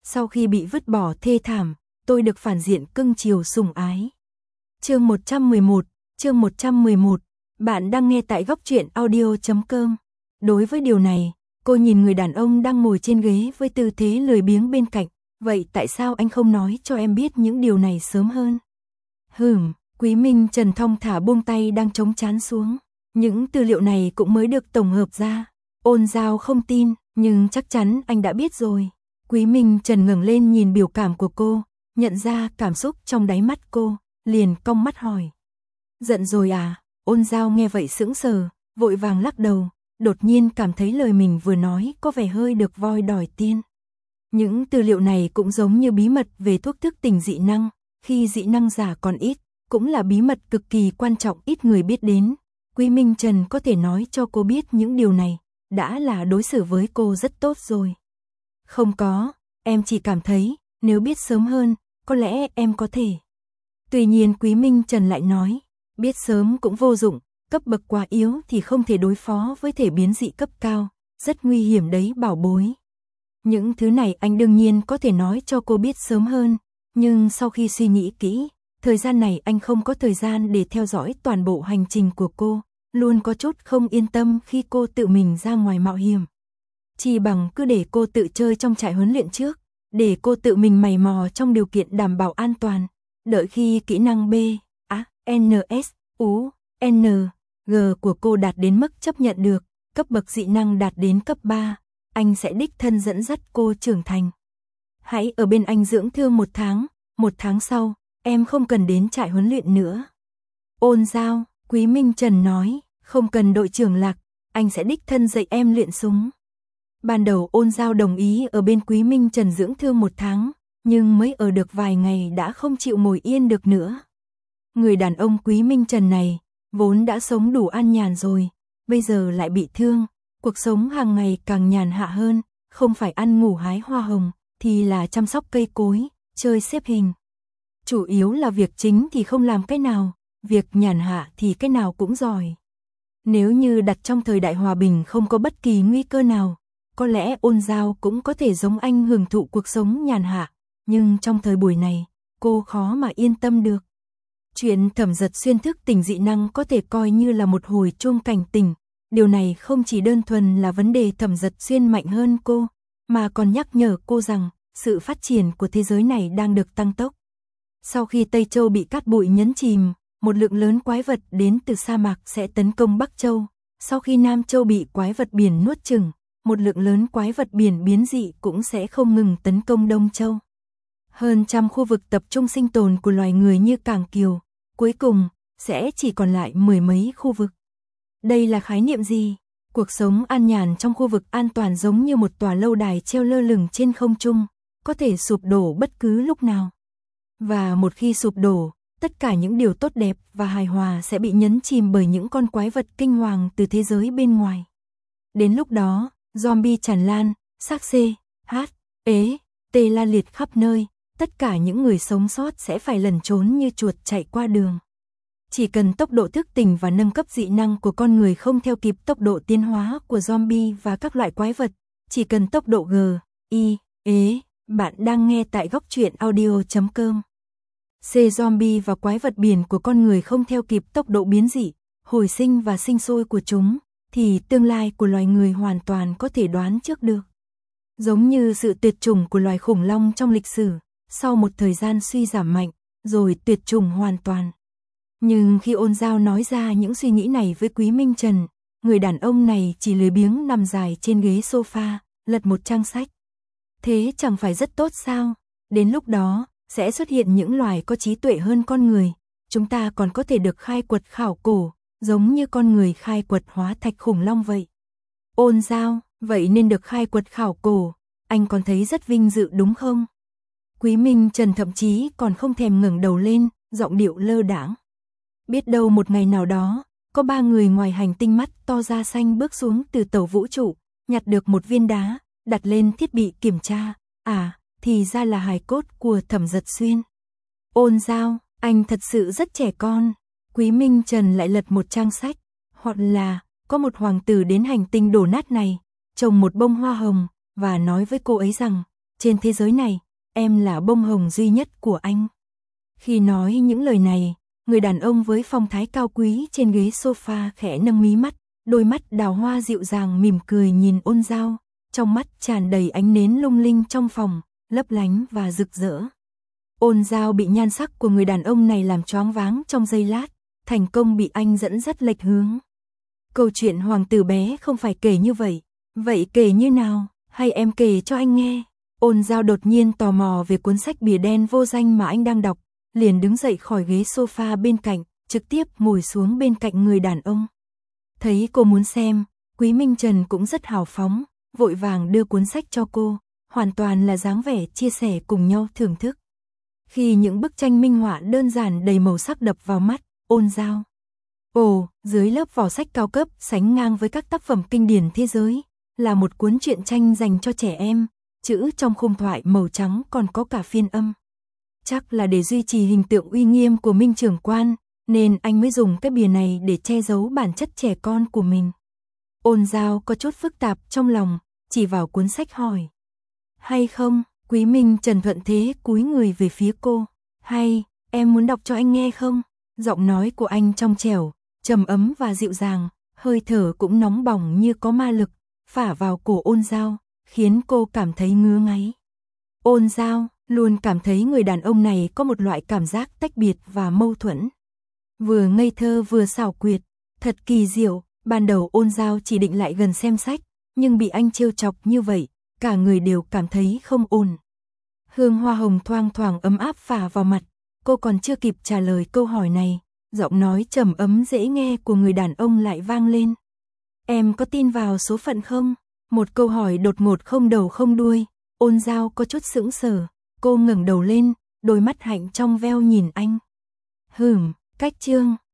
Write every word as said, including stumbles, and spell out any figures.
Sau khi bị vứt bỏ thê thảm, tôi được phản diện cưng chiều sủng ái. Chương một trăm mười một, chương một trăm mười một, bạn đang nghe tại góc truyện audio chấm com. Đối với điều này, cô nhìn người đàn ông đang ngồi trên ghế với tư thế lười biếng bên cạnh, vậy tại sao anh không nói cho em biết những điều này sớm hơn? Hừm, Quý Minh Trần thong thả buông tay đang chống trán xuống. Những tư liệu này cũng mới được tổng hợp ra. Ôn Giao không tin, nhưng chắc chắn anh đã biết rồi. Quý Minh Trần ngẩng lên nhìn biểu cảm của cô, nhận ra cảm xúc trong đáy mắt cô, liền cong mắt hỏi. Giận rồi à? Ôn Giao nghe vậy sững sờ, vội vàng lắc đầu, đột nhiên cảm thấy lời mình vừa nói có vẻ hơi được voi đòi tiên. Những tư liệu này cũng giống như bí mật về thuốc thức tỉnh dị năng, khi dị năng giả còn ít, cũng là bí mật cực kỳ quan trọng ít người biết đến. Quý Minh Trần có thể nói cho cô biết những điều này, đã là đối xử với cô rất tốt rồi. Không có, em chỉ cảm thấy, nếu biết sớm hơn, có lẽ em có thể. Tuy nhiên Quý Minh Trần lại nói, biết sớm cũng vô dụng, cấp bậc quá yếu thì không thể đối phó với thể biến dị cấp cao, rất nguy hiểm đấy bảo bối. Những thứ này anh đương nhiên có thể nói cho cô biết sớm hơn, nhưng sau khi suy nghĩ kỹ, thời gian này anh không có thời gian để theo dõi toàn bộ hành trình của cô, luôn có chút không yên tâm khi cô tự mình ra ngoài mạo hiểm. Chỉ bằng cứ để cô tự chơi trong trại huấn luyện trước, để cô tự mình mày mò trong điều kiện đảm bảo an toàn, đợi khi kỹ năng B, A, N, S, U, N, G của cô đạt đến mức chấp nhận được, cấp bậc dị năng đạt đến cấp ba, anh sẽ đích thân dẫn dắt cô trưởng thành. Hãy ở bên anh dưỡng thương một tháng, một tháng sau, em không cần đến trại huấn luyện nữa. Ôn Giao, Quý Minh Trần nói, không cần đội trưởng Lạc, anh sẽ đích thân dạy em luyện súng. Ban đầu Ôn Giao đồng ý ở bên Quý Minh Trần dưỡng thương một tháng, nhưng mới ở được vài ngày đã không chịu ngồi yên được nữa. Người đàn ông Quý Minh Trần này, vốn đã sống đủ an nhàn rồi, bây giờ lại bị thương, cuộc sống hàng ngày càng nhàn hạ hơn, không phải ăn ngủ hái hoa hồng, thì là chăm sóc cây cối, chơi xếp hình. Chủ yếu là việc chính thì không làm cái nào, việc nhàn hạ thì cái nào cũng giỏi. Nếu như đặt trong thời đại hòa bình không có bất kỳ nguy cơ nào, có lẽ Ôn Giao cũng có thể giống anh hưởng thụ cuộc sống nhàn hạ, nhưng trong thời buổi này, cô khó mà yên tâm được. Chuyện Thẩm Dật Xuyên thức tỉnh dị năng có thể coi như là một hồi chuông cảnh tỉnh, điều này không chỉ đơn thuần là vấn đề Thẩm Dật Xuyên mạnh hơn cô, mà còn nhắc nhở cô rằng sự phát triển của thế giới này đang được tăng tốc. Sau khi Tây Châu bị cát bụi nhấn chìm, một lượng lớn quái vật đến từ sa mạc sẽ tấn công Bắc Châu. Sau khi Nam Châu bị quái vật biển nuốt chửng, một lượng lớn quái vật biển biến dị cũng sẽ không ngừng tấn công Đông Châu. Hơn trăm khu vực tập trung sinh tồn của loài người như Cảng Kiều, cuối cùng sẽ chỉ còn lại mười mấy khu vực. Đây là khái niệm gì? Cuộc sống an nhàn trong khu vực an toàn giống như một tòa lâu đài treo lơ lửng trên không trung, có thể sụp đổ bất cứ lúc nào. Và một khi sụp đổ, tất cả những điều tốt đẹp và hài hòa sẽ bị nhấn chìm bởi những con quái vật kinh hoàng từ thế giới bên ngoài. Đến lúc đó, zombie tràn lan, xác C, H, ế, T la liệt khắp nơi, tất cả những người sống sót sẽ phải lẩn trốn như chuột chạy qua đường. Chỉ cần tốc độ thức tỉnh và nâng cấp dị năng của con người không theo kịp tốc độ tiến hóa của zombie và các loại quái vật, chỉ cần tốc độ G, I, ế, bạn đang nghe tại góc truyện audio chấm com. C zombie và quái vật biển của con người không theo kịp tốc độ biến dị, hồi sinh và sinh sôi của chúng, thì tương lai của loài người hoàn toàn có thể đoán trước được. Giống như sự tuyệt chủng của loài khủng long trong lịch sử, sau một thời gian suy giảm mạnh, rồi tuyệt chủng hoàn toàn. Nhưng khi Ôn Giao nói ra những suy nghĩ này với Quý Minh Trần, người đàn ông này chỉ lười biếng nằm dài trên ghế sofa, lật một trang sách. Thế chẳng phải rất tốt sao? Đến lúc đó, sẽ xuất hiện những loài có trí tuệ hơn con người, chúng ta còn có thể được khai quật khảo cổ, giống như con người khai quật hóa thạch khủng long vậy. Ôn Giao, vậy nên được khai quật khảo cổ, anh còn thấy rất vinh dự đúng không? Quý Minh Trần thậm chí còn không thèm ngẩng đầu lên, giọng điệu lơ đãng. Biết đâu một ngày nào đó, có ba người ngoài hành tinh mắt to da xanh bước xuống từ tàu vũ trụ, nhặt được một viên đá, đặt lên thiết bị kiểm tra, à, thì ra là hài cốt của Thẩm Dật Xuyên. Ôn Giao, anh thật sự rất trẻ con. Quý Minh Trần lại lật một trang sách, hoặc là, có một hoàng tử đến hành tinh đổ nát này, trồng một bông hoa hồng, và nói với cô ấy rằng, trên thế giới này, em là bông hồng duy nhất của anh. Khi nói những lời này, người đàn ông với phong thái cao quý trên ghế sofa khẽ nâng mí mắt, đôi mắt đào hoa dịu dàng mỉm cười nhìn Ôn Giao, trong mắt tràn đầy ánh nến lung linh trong phòng, lấp lánh và rực rỡ. Ôn Giao bị nhan sắc của người đàn ông này làm choáng váng trong giây lát, thành công bị anh dẫn dắt lệch hướng. Câu chuyện hoàng tử bé không phải kể như vậy, vậy kể như nào, hay em kể cho anh nghe? Ôn Giao đột nhiên tò mò về cuốn sách bìa đen vô danh mà anh đang đọc, liền đứng dậy khỏi ghế sofa bên cạnh, trực tiếp ngồi xuống bên cạnh người đàn ông. Thấy cô muốn xem, Quý Minh Trần cũng rất hào phóng, vội vàng đưa cuốn sách cho cô, hoàn toàn là dáng vẻ chia sẻ cùng nhau thưởng thức. Khi những bức tranh minh họa đơn giản đầy màu sắc đập vào mắt, Ôn Giao. Ồ, dưới lớp vỏ sách cao cấp sánh ngang với các tác phẩm kinh điển thế giới, là một cuốn truyện tranh dành cho trẻ em, chữ trong khung thoại màu trắng còn có cả phiên âm. Chắc là để duy trì hình tượng uy nghiêm của Minh trưởng quan, nên anh mới dùng cái bìa này để che giấu bản chất trẻ con của mình. Ôn Giao có chút phức tạp trong lòng, chỉ vào cuốn sách hỏi. Hay không? Quý Minh Trần thuận thế cúi người về phía cô. Hay, em muốn đọc cho anh nghe không? Giọng nói của anh trong trẻo, trầm ấm và dịu dàng, hơi thở cũng nóng bỏng như có ma lực, phả vào cổ Ôn Giao, khiến cô cảm thấy ngứa ngáy. Ôn Giao luôn cảm thấy người đàn ông này có một loại cảm giác tách biệt và mâu thuẫn. Vừa ngây thơ vừa xảo quyệt, thật kỳ diệu, ban đầu Ôn Giao chỉ định lại gần xem sách, nhưng bị anh trêu chọc như vậy, cả người đều cảm thấy không ổn. Hương hoa hồng thoang thoảng ấm áp phả vào mặt, cô còn chưa kịp trả lời câu hỏi này, giọng nói trầm ấm dễ nghe của người đàn ông lại vang lên. Em có tin vào số phận không? Một câu hỏi đột ngột không đầu không đuôi, Ôn Giao có chút sững sờ, cô ngẩng đầu lên, đôi mắt hạnh trong veo nhìn anh. Hửm, cách chương.